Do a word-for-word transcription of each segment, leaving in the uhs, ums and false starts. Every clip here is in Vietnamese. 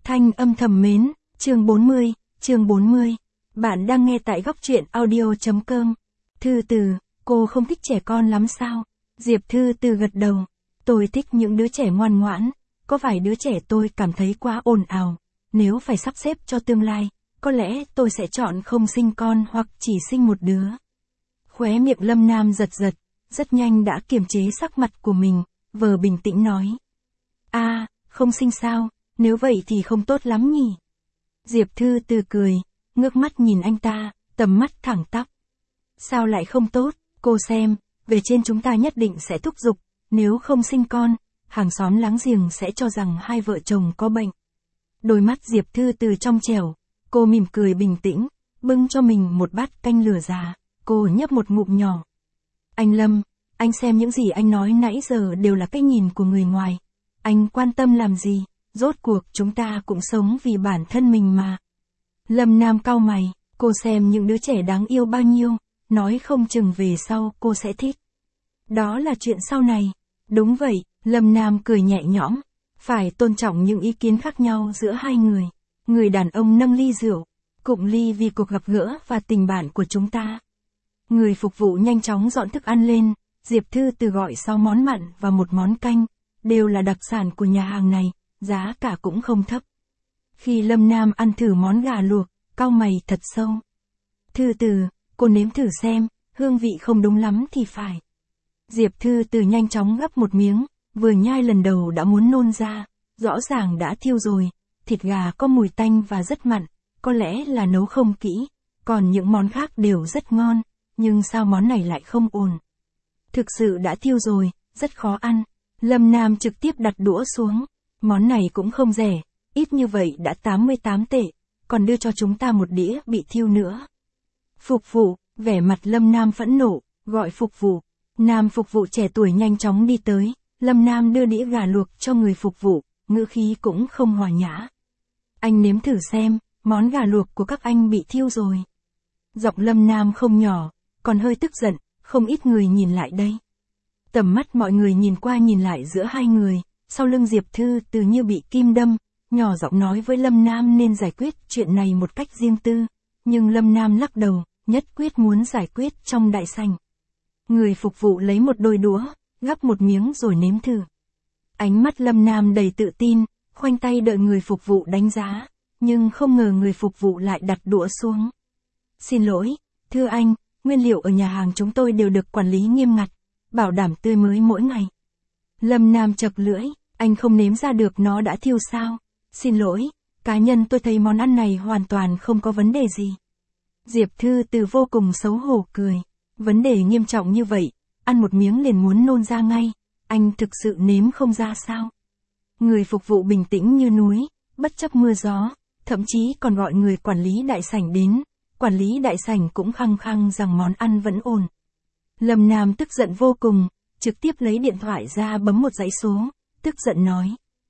Thanh âm thầm mến, chương bốn mươi, chương bốn mươi. Bạn đang nghe tại góc truyện audio.com. Thư Từ, cô không thích trẻ con lắm sao? Diệp Thư Từ gật đầu. Tôi thích những đứa trẻ ngoan ngoãn, có vài đứa trẻ tôi cảm thấy quá ồn ào. Nếu phải sắp xếp cho tương lai, có lẽ tôi sẽ chọn không sinh con hoặc chỉ sinh một đứa. Khóe miệng Lâm Nam giật giật, rất nhanh đã kiềm chế sắc mặt của mình, vờ bình tĩnh nói. a à, không sinh sao, nếu vậy thì không tốt lắm nhỉ. Diệp Thư Từ cười, ngước mắt nhìn anh ta, tầm mắt thẳng tắp. Sao lại không tốt, cô xem, về trên chúng ta nhất định sẽ thúc giục, nếu không sinh con, hàng xóm láng giềng sẽ cho rằng hai vợ chồng có bệnh. Đôi mắt Diệp Thư Từ trong trẻo, cô mỉm cười bình tĩnh, bưng cho mình một bát canh lửa già, cô nhấp một ngụm nhỏ. Anh Lâm, anh xem những gì anh nói nãy giờ đều là cái nhìn của người ngoài. Anh quan tâm làm gì, rốt cuộc chúng ta cũng sống vì bản thân mình mà. Lâm Nam cau mày, cô xem những đứa trẻ đáng yêu bao nhiêu, nói không chừng về sau cô sẽ thích. Đó là chuyện sau này. Đúng vậy, Lâm Nam cười nhẹ nhõm, phải tôn trọng những ý kiến khác nhau giữa hai người. Người đàn ông nâng ly rượu, cụng ly vì cuộc gặp gỡ và tình bạn của chúng ta. Người phục vụ nhanh chóng dọn thức ăn lên, Diệp Thư Từ gọi sáu món mặn và một món canh, đều là đặc sản của nhà hàng này, giá cả cũng không thấp. Khi Lâm Nam ăn thử món gà luộc, cau mày thật sâu. Thư Từ, cô nếm thử xem, hương vị không đúng lắm thì phải. Diệp Thư Từ nhanh chóng gắp một miếng, vừa nhai lần đầu đã muốn nôn ra, rõ ràng đã thiêu rồi, thịt gà có mùi tanh và rất mặn, có lẽ là nấu không kỹ, còn những món khác đều rất ngon, nhưng sao món này lại không ổn. Thực sự đã thiêu rồi, rất khó ăn. Lâm Nam trực tiếp đặt đũa xuống, món này cũng không rẻ, ít như vậy đã tám mươi tám tệ, còn đưa cho chúng ta một đĩa bị thiêu nữa. Phục vụ, vẻ mặt Lâm Nam phẫn nộ, gọi phục vụ. Nam phục vụ trẻ tuổi nhanh chóng đi tới, Lâm Nam đưa đĩa gà luộc cho người phục vụ, ngữ khí cũng không hòa nhã. Anh nếm thử xem, món gà luộc của các anh bị thiêu rồi. Giọng Lâm Nam không nhỏ, còn hơi tức giận, không ít người nhìn lại đây. Tầm mắt mọi người nhìn qua nhìn lại giữa hai người, sau lưng Diệp Thư Từ như bị kim đâm, nhỏ giọng nói với Lâm Nam nên giải quyết chuyện này một cách riêng tư, nhưng Lâm Nam lắc đầu, nhất quyết muốn giải quyết trong đại sảnh. Người phục vụ lấy một đôi đũa, gắp một miếng rồi nếm thử. Ánh mắt Lâm Nam đầy tự tin, khoanh tay đợi người phục vụ đánh giá, nhưng không ngờ người phục vụ lại đặt đũa xuống. Xin lỗi, thưa anh, nguyên liệu ở nhà hàng chúng tôi đều được quản lý nghiêm ngặt, bảo đảm tươi mới mỗi ngày. Lâm Nam chật lưỡi, anh không nếm ra được nó đã thiêu sao? Xin lỗi, cá nhân tôi thấy món ăn này hoàn toàn không có vấn đề gì. Diệp Thư Từ vô cùng xấu hổ cười. Vấn đề nghiêm trọng như vậy, ăn một miếng liền muốn nôn ra ngay, anh thực sự nếm không ra sao? Người phục vụ bình tĩnh như núi, bất chấp mưa gió, thậm chí còn gọi người quản lý đại sảnh đến, quản lý đại sảnh cũng khăng khăng rằng món ăn vẫn ổn. Lâm Nam tức giận vô cùng, trực tiếp lấy điện thoại ra bấm một dãy số, tức giận nói.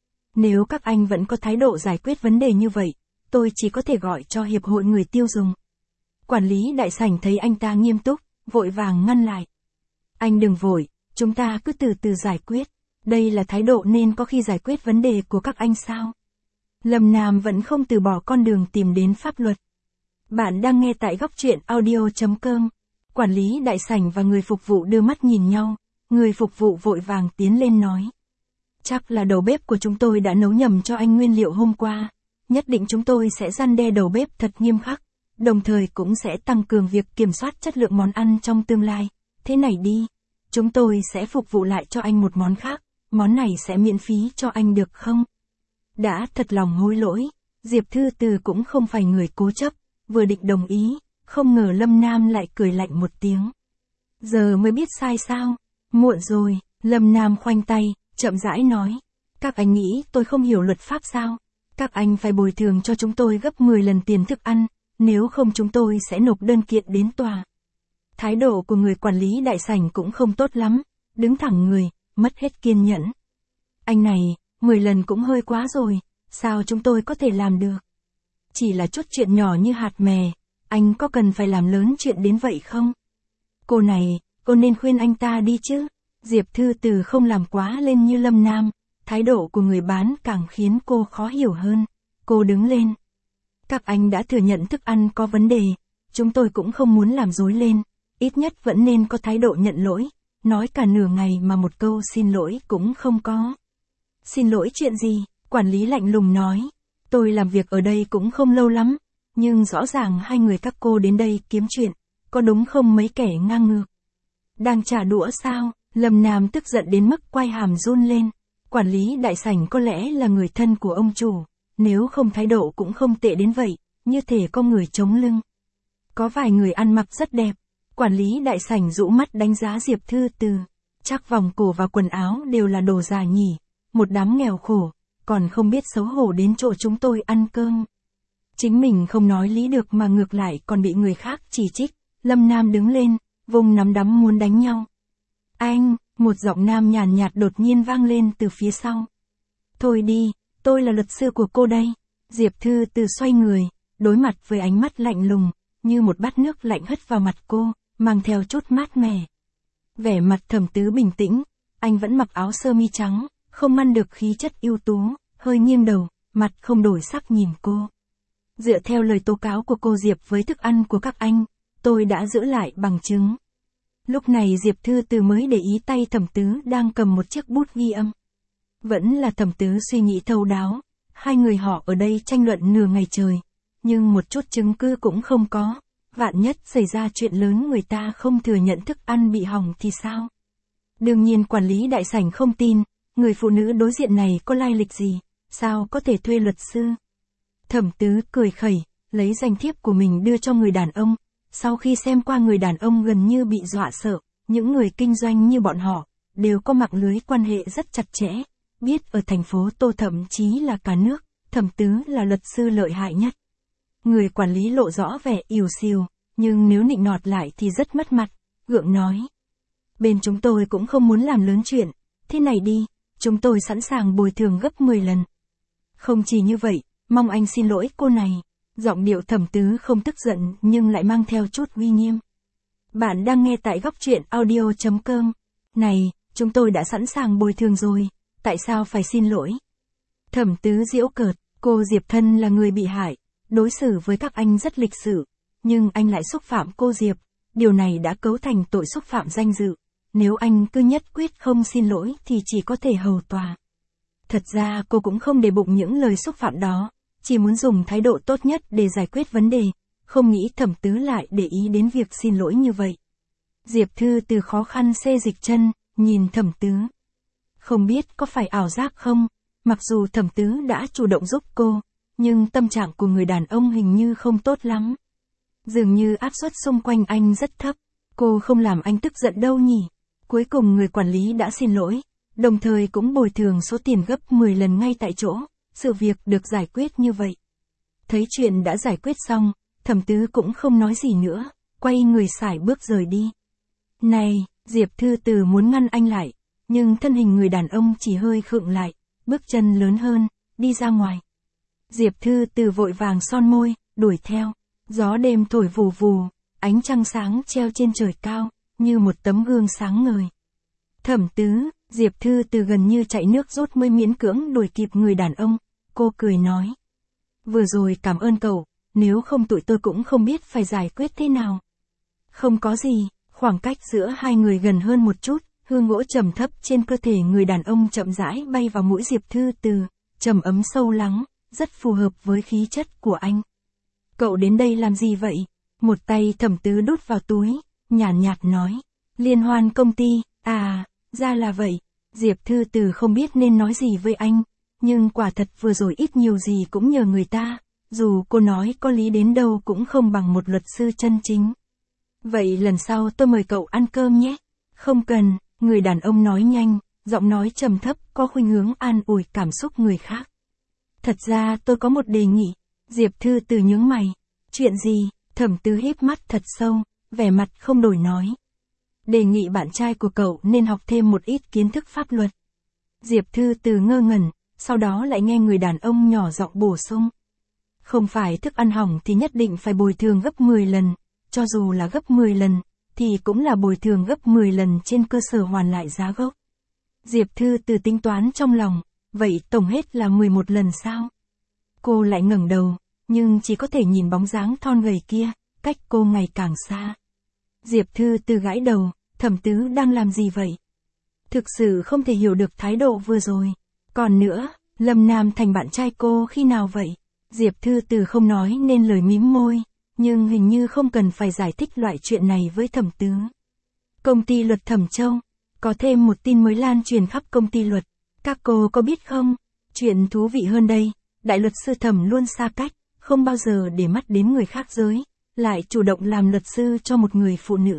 Nếu các anh vẫn có thái độ giải quyết vấn đề như vậy, tôi chỉ có thể gọi cho Hiệp hội Người tiêu dùng. Quản lý đại sảnh thấy anh ta nghiêm túc, vội vàng ngăn lại. Anh đừng vội, chúng ta cứ từ từ giải quyết, đây là thái độ nên có khi giải quyết vấn đề của các anh sao? Lâm Nam vẫn không từ bỏ con đường tìm đến pháp luật. Bạn đang nghe tại góc truyện audio.com. Quản lý đại sảnh và người phục vụ đưa mắt nhìn nhau, người phục vụ vội vàng tiến lên nói. Chắc là đầu bếp của chúng tôi đã nấu nhầm cho anh nguyên liệu hôm qua, nhất định chúng tôi sẽ răn đe đầu bếp thật nghiêm khắc, đồng thời cũng sẽ tăng cường việc kiểm soát chất lượng món ăn trong tương lai. Thế này đi, chúng tôi sẽ phục vụ lại cho anh một món khác, món này sẽ miễn phí cho anh được không? Đã thật lòng hối lỗi, Diệp Thư Từ cũng không phải người cố chấp, vừa định đồng ý, không ngờ Lâm Nam lại cười lạnh một tiếng. Giờ mới biết sai sao? Muộn rồi, Lâm Nam khoanh tay, chậm rãi nói. Các anh nghĩ tôi không hiểu luật pháp sao? Các anh phải bồi thường cho chúng tôi gấp mười lần tiền thức ăn, nếu không chúng tôi sẽ nộp đơn kiện đến tòa. Thái độ của người quản lý đại sảnh cũng không tốt lắm, đứng thẳng người, mất hết kiên nhẫn. Anh này, mười lần cũng hơi quá rồi, sao chúng tôi có thể làm được? Chỉ là chút chuyện nhỏ như hạt mè, anh có cần phải làm lớn chuyện đến vậy không? Cô này, cô nên khuyên anh ta đi chứ. Diệp Thư Từ không làm quá lên như Lâm Nam, thái độ của người bán càng khiến cô khó hiểu hơn. Cô đứng lên. Các anh đã thừa nhận thức ăn có vấn đề, chúng tôi cũng không muốn làm rối lên, ít nhất vẫn nên có thái độ nhận lỗi, nói cả nửa ngày mà một câu xin lỗi cũng không có. Xin lỗi chuyện gì? Quản lý lạnh lùng nói. Tôi làm việc ở đây cũng không lâu lắm, nhưng rõ ràng hai người các cô đến đây kiếm chuyện, có đúng không mấy kẻ ngang ngược? Đang trả đũa sao? Lâm Nam tức giận đến mức quai hàm run lên. Quản lý đại sảnh có lẽ là người thân của ông chủ, nếu không thái độ cũng không tệ đến vậy, như thể có người chống lưng. Có vài người ăn mặc rất đẹp. Quản lý đại sảnh rũ mắt đánh giá Diệp Thư Từ. Chắc vòng cổ và quần áo đều là đồ già nhỉ, một đám nghèo khổ, còn không biết xấu hổ đến chỗ chúng tôi ăn cơm. Chính mình không nói lý được mà ngược lại còn bị người khác chỉ trích. Lâm Nam đứng lên, vùng nắm đấm muốn đánh nhau. Anh, một giọng nam nhàn nhạt đột nhiên vang lên từ phía sau. Thôi đi, tôi là luật sư của cô đây. Diệp Thư Từ xoay người, đối mặt với ánh mắt lạnh lùng, như một bát nước lạnh hất vào mặt cô, mang theo chút mát mẻ. Vẻ mặt Thẩm Tứ bình tĩnh, anh vẫn mặc áo sơ mi trắng, không ăn được khí chất ưu tú, hơi nghiêng đầu, mặt không đổi sắc nhìn cô. Dựa theo lời tố cáo của cô Diệp với thức ăn của các anh, tôi đã giữ lại bằng chứng. Lúc này Diệp Thư Từ mới để ý tay Thẩm Tứ đang cầm một chiếc bút ghi âm. Vẫn là Thẩm Tứ suy nghĩ thấu đáo, hai người họ ở đây tranh luận nửa ngày trời, nhưng một chút chứng cứ cũng không có. Vạn nhất xảy ra chuyện lớn người ta không thừa nhận thức ăn bị hỏng thì sao? Đương nhiên quản lý đại sảnh không tin, người phụ nữ đối diện này có lai lịch gì, sao có thể thuê luật sư? Thẩm Tứ cười khẩy, lấy danh thiếp của mình đưa cho người đàn ông. Sau khi xem qua người đàn ông gần như bị dọa sợ, những người kinh doanh như bọn họ, đều có mạng lưới quan hệ rất chặt chẽ, biết ở thành phố Tô thậm chí là cả nước, Thẩm Tứ là luật sư lợi hại nhất. Người quản lý lộ rõ vẻ ỉu xìu, nhưng nếu nịnh nọt lại thì rất mất mặt, gượng nói. Bên chúng tôi cũng không muốn làm lớn chuyện, thế này đi, chúng tôi sẵn sàng bồi thường gấp mười lần. Không chỉ như vậy, mong anh xin lỗi cô này. Giọng điệu Thẩm Tứ không tức giận nhưng lại mang theo chút uy nghiêm. Bạn đang nghe tại góc truyện audio chấm com. Này, chúng tôi đã sẵn sàng bồi thường rồi, tại sao phải xin lỗi? Thẩm Tứ giễu cợt, cô Diệp thân là người bị hại, đối xử với các anh rất lịch sự, nhưng anh lại xúc phạm cô Diệp, điều này đã cấu thành tội xúc phạm danh dự. Nếu anh cứ nhất quyết không xin lỗi thì chỉ có thể hầu tòa. Thật ra cô cũng không để bụng những lời xúc phạm đó, chỉ muốn dùng thái độ tốt nhất để giải quyết vấn đề, không nghĩ Thẩm Tứ lại để ý đến việc xin lỗi như vậy. Diệp Thư Từ khó khăn xê dịch chân, nhìn Thẩm Tứ. Không biết có phải ảo giác không, mặc dù Thẩm Tứ đã chủ động giúp cô, nhưng tâm trạng của người đàn ông hình như không tốt lắm. Dường như áp suất xung quanh anh rất thấp, cô không làm anh tức giận đâu nhỉ. Cuối cùng người quản lý đã xin lỗi, đồng thời cũng bồi thường số tiền gấp mười lần ngay tại chỗ. Sự việc được giải quyết như vậy. Thấy chuyện đã giải quyết xong, Thẩm Tứ cũng không nói gì nữa, quay người sải bước rời đi. Này, Diệp Thư Từ muốn ngăn anh lại, nhưng thân hình người đàn ông chỉ hơi khựng lại, bước chân lớn hơn, đi ra ngoài. Diệp Thư Từ vội vàng son môi, đuổi theo. Gió đêm thổi vù vù, ánh trăng sáng treo trên trời cao, như một tấm gương sáng ngời. Thẩm Tứ, Diệp Thư Từ gần như chạy nước rút mới miễn cưỡng đuổi kịp người đàn ông. Cô cười nói. Vừa rồi cảm ơn cậu, nếu không tụi tôi cũng không biết phải giải quyết thế nào. Không có gì, khoảng cách giữa hai người gần hơn một chút, hương gỗ trầm thấp trên cơ thể người đàn ông chậm rãi bay vào mũi Diệp Thư Từ, trầm ấm sâu lắng, rất phù hợp với khí chất của anh. Cậu đến đây làm gì vậy? Một tay Thẩm Tứ đút vào túi, nhàn nhạt, nhạt nói. Liên hoan công ty, à, ra là vậy. Diệp Thư Từ không biết nên nói gì với anh. Nhưng quả thật vừa rồi ít nhiều gì cũng nhờ người ta, dù cô nói có lý đến đâu cũng không bằng một luật sư chân chính. Vậy lần sau tôi mời cậu ăn cơm nhé. Không cần, người đàn ông nói nhanh, giọng nói trầm thấp có khuynh hướng an ủi cảm xúc người khác. Thật ra tôi có một đề nghị. Diệp Thư Từ nhướng mày. Chuyện gì? Thẩm Tứ híp mắt thật sâu, vẻ mặt không đổi nói. Đề nghị bạn trai của cậu nên học thêm một ít kiến thức pháp luật. Diệp Thư Từ ngơ ngẩn. Sau đó lại nghe người đàn ông nhỏ giọng bổ sung. Không phải thức ăn hỏng thì nhất định phải bồi thường gấp mười lần, cho dù là gấp mười lần, thì cũng là bồi thường gấp mười lần trên cơ sở hoàn lại giá gốc. Diệp Thư Từ tính toán trong lòng, vậy tổng hết là mười một lần sao? cô lại ngẩng đầu, nhưng chỉ có thể nhìn bóng dáng thon gầy kia, cách cô ngày càng xa. Diệp Thư Từ gãi đầu, Thẩm Tứ đang làm gì vậy? Thực sự không thể hiểu được thái độ vừa rồi. Còn nữa, Lâm Nam thành bạn trai cô khi nào vậy? Diệp Thư Từ không nói nên lời mím môi, nhưng hình như không cần phải giải thích loại chuyện này với Thẩm Tứ. Công ty luật Thẩm Châu, có thêm một tin mới lan truyền khắp công ty luật. Các cô có biết không? Chuyện thú vị hơn đây, đại luật sư Thẩm luôn xa cách, không bao giờ để mắt đến người khác giới, lại chủ động làm luật sư cho một người phụ nữ.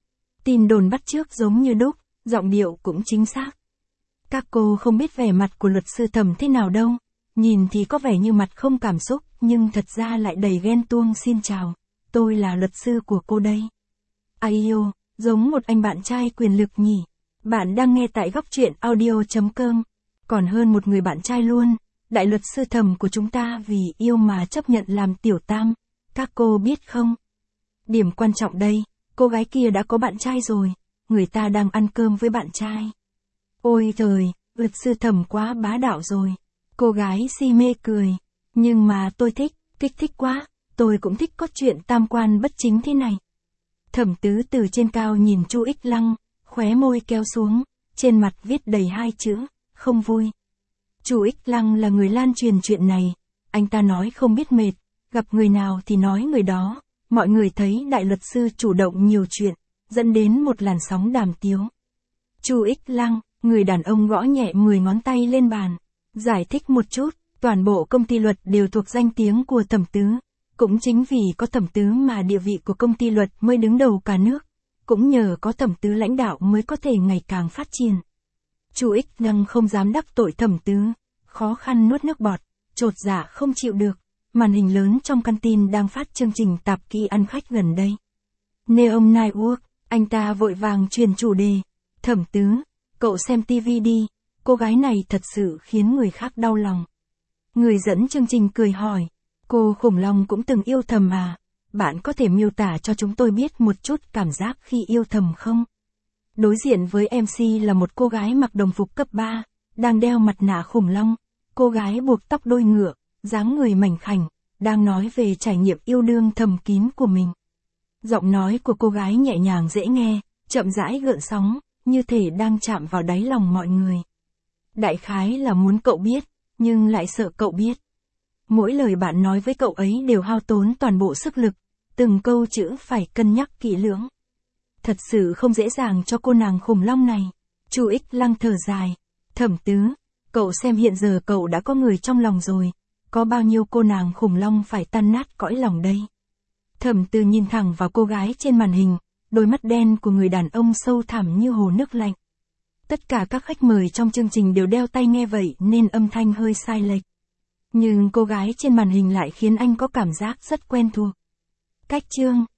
Tin đồn bắt chước giống như đúc, giọng điệu cũng chính xác. Các cô không biết vẻ mặt của luật sư Thẩm thế nào đâu, nhìn thì có vẻ như mặt không cảm xúc, nhưng thật ra lại đầy ghen tuông. Xin chào, tôi là luật sư của cô đây. Ai yêu, giống một anh bạn trai quyền lực nhỉ. Bạn đang nghe tại góc truyện audio chấm com. Còn hơn một người bạn trai luôn, đại luật sư Thẩm của chúng ta vì yêu mà chấp nhận làm tiểu tam. Các cô biết không? Điểm quan trọng đây, cô gái kia đã có bạn trai rồi, người ta đang ăn cơm với bạn trai. Ôi trời, luật sư Thẩm quá bá đạo rồi. Cô gái si mê cười. Nhưng mà tôi thích, kích thích quá, tôi cũng thích có chuyện tam quan bất chính thế này. Thẩm Tứ từ trên cao nhìn Chu Ích Lăng, khóe môi kéo xuống, trên mặt viết đầy hai chữ, không vui. Chu Ích Lăng là người lan truyền chuyện này, anh ta nói không biết mệt, gặp người nào thì nói người đó, mọi người thấy đại luật sư chủ động nhiều chuyện, dẫn đến một làn sóng đàm tiếu. Chu Ích Lăng, người đàn ông gõ nhẹ mười ngón tay lên bàn, giải thích một chút, toàn bộ công ty luật đều thuộc danh tiếng của Thẩm Tứ, cũng chính vì có Thẩm Tứ mà địa vị của công ty luật mới đứng đầu cả nước, cũng nhờ có Thẩm Tứ lãnh đạo mới có thể ngày càng phát triển. Chu Ích Lăng không dám đắc tội Thẩm Tứ, khó khăn nuốt nước bọt, chột dạ không chịu được. Màn hình lớn trong căn tin đang phát chương trình tạp kỹ ăn khách gần đây. Neon Network, anh ta vội vàng truyền chủ đề. Thẩm Tứ, cậu xem tivi đi, cô gái này thật sự khiến người khác đau lòng. Người dẫn chương trình cười hỏi, cô khủng long cũng từng yêu thầm à? Bạn có thể miêu tả cho chúng tôi biết một chút cảm giác khi yêu thầm không? Đối diện với em xê là một cô gái mặc đồng phục cấp ba, đang đeo mặt nạ khủng long. Cô gái buộc tóc đuôi ngựa, dáng người mảnh khảnh, đang nói về trải nghiệm yêu đương thầm kín của mình. Giọng nói của cô gái nhẹ nhàng dễ nghe, chậm rãi gợn sóng, như thể đang chạm vào đáy lòng mọi người. Đại khái là muốn cậu biết, nhưng lại sợ cậu biết. Mỗi lời bạn nói với cậu ấy đều hao tốn toàn bộ sức lực, từng câu chữ phải cân nhắc kỹ lưỡng. Thật sự không dễ dàng cho cô nàng khủng long này. Chu Ích Lăng thở dài. Thẩm Tứ, cậu xem hiện giờ cậu đã có người trong lòng rồi, có bao nhiêu cô nàng khủng long phải tan nát cõi lòng đây. Thẩm Tứ nhìn thẳng vào cô gái trên màn hình, đôi mắt đen của người đàn ông sâu thẳm như hồ nước lạnh. Tất cả các khách mời trong chương trình đều đeo tai nghe vậy nên âm thanh hơi sai lệch. Nhưng cô gái trên màn hình lại khiến anh có cảm giác rất quen thuộc. Cách chương